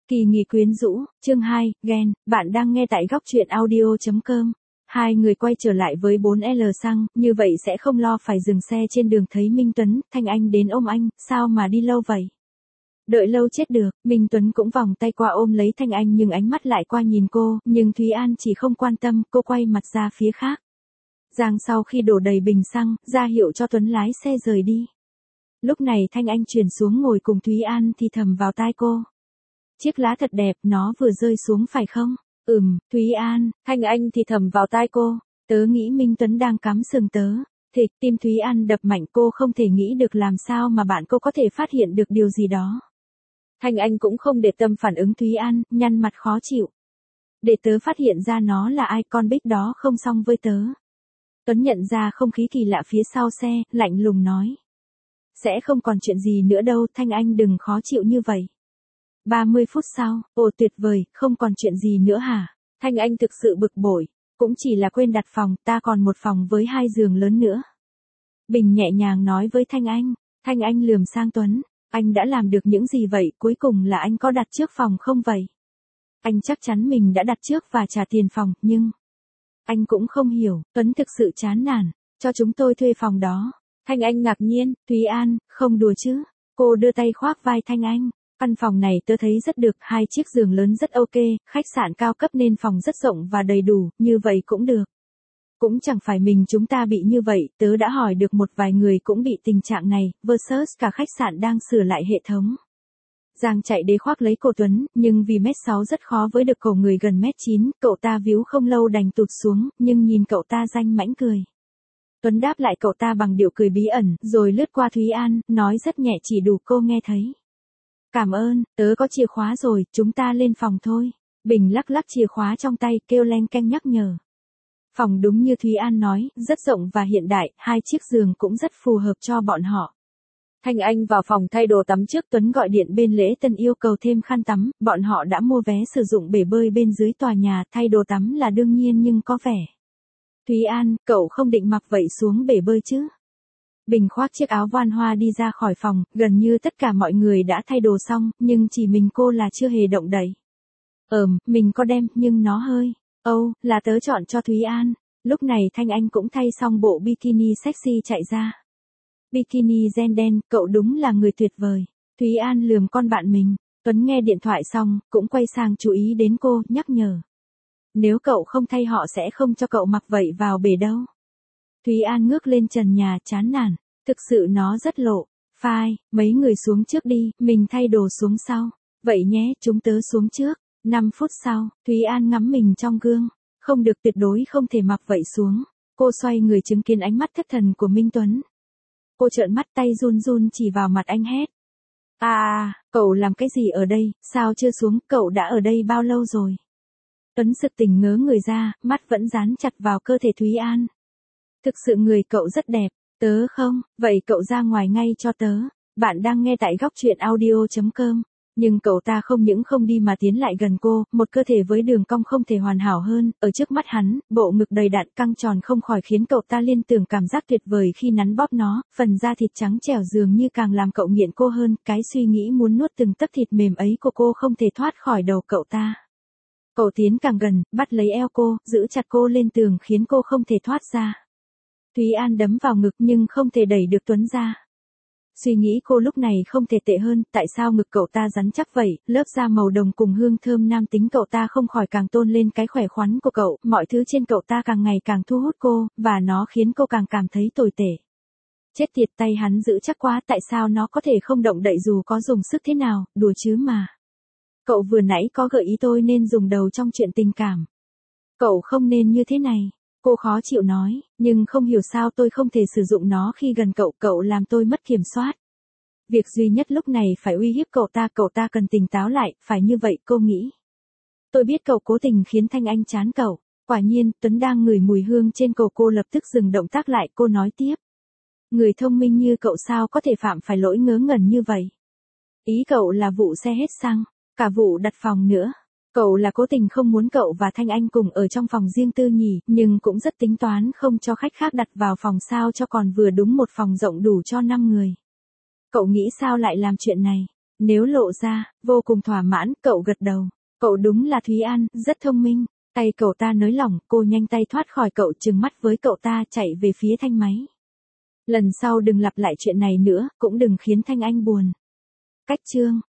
Kỳ nghỉ quyến rũ, chương 2, ghen, bạn đang nghe tại góc truyện audio.com. Hai người quay trở lại với 4L xăng, như vậy sẽ không lo phải dừng xe trên đường thấy Minh Tuấn, Thanh Anh đến ôm anh, sao mà đi lâu vậy? Đợi lâu chết được, Minh Tuấn cũng vòng tay qua ôm lấy Thanh Anh nhưng ánh mắt lại qua nhìn cô, nhưng Thúy An chỉ không quan tâm, cô quay mặt ra phía khác. Giang sau khi đổ đầy bình xăng, ra hiệu cho Tuấn lái xe rời đi. Lúc này Thanh Anh chuyển xuống ngồi cùng Thúy An thì thầm vào tai cô. Chiếc lá thật đẹp, nó vừa rơi xuống phải không? Thúy An, Thanh Anh thì thầm vào tai cô. Tớ nghĩ Minh Tuấn đang cắm sừng tớ. Thịch, tim Thúy An đập mạnh, cô không thể nghĩ được làm sao mà bạn cô có thể phát hiện được điều gì đó. Thanh Anh cũng không để tâm phản ứng Thúy An, nhăn mặt khó chịu. Để tớ phát hiện ra nó là ai, con Bích đó không xong với tớ. Tuấn nhận ra không khí kỳ lạ phía sau xe, lạnh lùng nói. Sẽ không còn chuyện gì nữa đâu, Thanh Anh đừng khó chịu như vậy. 30 phút sau, ồ tuyệt vời, không còn chuyện gì nữa hả? Thanh Anh thực sự bực bội, cũng chỉ là quên đặt phòng, ta còn một phòng với 2 giường lớn nữa. Bình nhẹ nhàng nói với Thanh Anh lườm sang Tuấn, anh đã làm được những gì vậy, cuối cùng là anh có đặt trước phòng không vậy? Anh chắc chắn mình đã đặt trước và trả tiền phòng, nhưng... Anh cũng không hiểu, Tuấn thực sự chán nản, cho chúng tôi thuê phòng đó. Thanh Anh ngạc nhiên, Thúy An, không đùa chứ? Cô đưa tay khoác vai Thanh Anh. Căn phòng này tớ thấy rất được, 2 chiếc giường lớn rất ok, khách sạn cao cấp nên phòng rất rộng và đầy đủ, như vậy cũng được. Cũng chẳng phải mình chúng ta bị như vậy, tớ đã hỏi được một vài người cũng bị tình trạng này, versus cả khách sạn đang sửa lại hệ thống. Giang chạy đến khoác lấy cổ Tuấn, nhưng vì 1m6 rất khó với được cổ người gần 1m9, cậu ta víu không lâu đành tụt xuống, nhưng nhìn cậu ta danh mãnh cười. Tuấn đáp lại cậu ta bằng điệu cười bí ẩn, rồi lướt qua Thúy An, nói rất nhẹ chỉ đủ cô nghe thấy. Cảm ơn, tớ có chìa khóa rồi, chúng ta lên phòng thôi. Bình lắc lắc chìa khóa trong tay, kêu leng keng nhắc nhở. Phòng đúng như Thúy An nói, rất rộng và hiện đại, 2 chiếc giường cũng rất phù hợp cho bọn họ. Thanh Anh vào phòng thay đồ tắm trước, Tuấn gọi điện bên lễ tân yêu cầu thêm khăn tắm, bọn họ đã mua vé sử dụng bể bơi bên dưới tòa nhà, thay đồ tắm là đương nhiên nhưng có vẻ. Thúy An, cậu không định mặc vậy xuống bể bơi chứ? Bình khoác chiếc áo voan hoa đi ra khỏi phòng, gần như tất cả mọi người đã thay đồ xong, nhưng chỉ mình cô là chưa hề động đậy. Mình có đem, nhưng nó hơi. Là tớ chọn cho Thúy An. Lúc này Thanh Anh cũng thay xong bộ bikini sexy chạy ra. Bikini ren đen, cậu đúng là người tuyệt vời. Thúy An lườm con bạn mình. Tuấn nghe điện thoại xong, cũng quay sang chú ý đến cô, nhắc nhở. Nếu cậu không thay họ sẽ không cho cậu mặc vậy vào bể đâu. Thúy An ngước lên trần nhà chán nản, thực sự nó rất lộ. Phai, mấy người xuống trước đi, mình thay đồ xuống sau. Vậy nhé, chúng tớ xuống trước. 5 phút sau, Thúy An ngắm mình trong gương. Không được, tuyệt đối không thể mặc vậy xuống. Cô xoay người chứng kiến ánh mắt thất thần của Minh Tuấn. Cô trợn mắt, tay run run chỉ vào mặt anh hét. Cậu làm cái gì ở đây, sao chưa xuống, cậu đã ở đây bao lâu rồi? Tuấn sực tỉnh ngớ người ra, mắt vẫn dán chặt vào cơ thể Thúy An. Thực sự người cậu rất đẹp, tớ không, vậy cậu ra ngoài ngay cho tớ. Bạn đang nghe tại góc truyện audio.com. Nhưng cậu ta không những không đi mà tiến lại gần cô, một cơ thể với đường cong không thể hoàn hảo hơn, ở trước mắt hắn, bộ ngực đầy đặn căng tròn không khỏi khiến cậu ta liên tưởng cảm giác tuyệt vời khi nắn bóp nó, phần da thịt trắng trẻo dường như càng làm cậu nghiện cô hơn, cái suy nghĩ muốn nuốt từng tấc thịt mềm ấy của cô không thể thoát khỏi đầu cậu ta. Cậu tiến càng gần, bắt lấy eo cô, giữ chặt cô lên tường khiến cô không thể thoát ra. Thúy An đấm vào ngực nhưng không thể đẩy được Tuấn ra. Suy nghĩ cô lúc này không thể tệ hơn, tại sao ngực cậu ta rắn chắc vậy, lớp da màu đồng cùng hương thơm nam tính cậu ta không khỏi càng tôn lên cái khỏe khoắn của cậu, mọi thứ trên cậu ta càng ngày càng thu hút cô, và nó khiến cô càng cảm thấy tồi tệ. Chết tiệt, tay hắn giữ chắc quá, tại sao nó có thể không động đậy dù có dùng sức thế nào, đùa chứ mà. Cậu vừa nãy có gợi ý tôi nên dùng đầu trong chuyện tình cảm. Cậu không nên như thế này. Cô khó chịu nói, nhưng không hiểu sao tôi không thể sử dụng nó khi gần cậu, cậu làm tôi mất kiểm soát. Việc duy nhất lúc này phải uy hiếp cậu ta cần tỉnh táo lại, phải như vậy cô nghĩ. Tôi biết cậu cố tình khiến Thanh Anh chán cậu, quả nhiên, Tuấn đang ngửi mùi hương trên cổ cô lập tức dừng động tác lại, cô nói tiếp. Người thông minh như cậu sao có thể phạm phải lỗi ngớ ngẩn như vậy? Ý cậu là vụ xe hết xăng, cả vụ đặt phòng nữa. Cậu là cố tình không muốn cậu và Thanh Anh cùng ở trong phòng riêng tư nhỉ, nhưng cũng rất tính toán không cho khách khác đặt vào phòng sao cho còn vừa đúng một phòng rộng đủ cho 5 người. Cậu nghĩ sao lại làm chuyện này? Nếu lộ ra, vô cùng thỏa mãn, cậu gật đầu. Cậu đúng là Thúy An, rất thông minh. Tay cậu ta nới lỏng, cô nhanh tay thoát khỏi cậu, trừng mắt với cậu ta, chạy về phía Thanh máy. Lần sau đừng lặp lại chuyện này nữa, cũng đừng khiến Thanh Anh buồn. Cách chương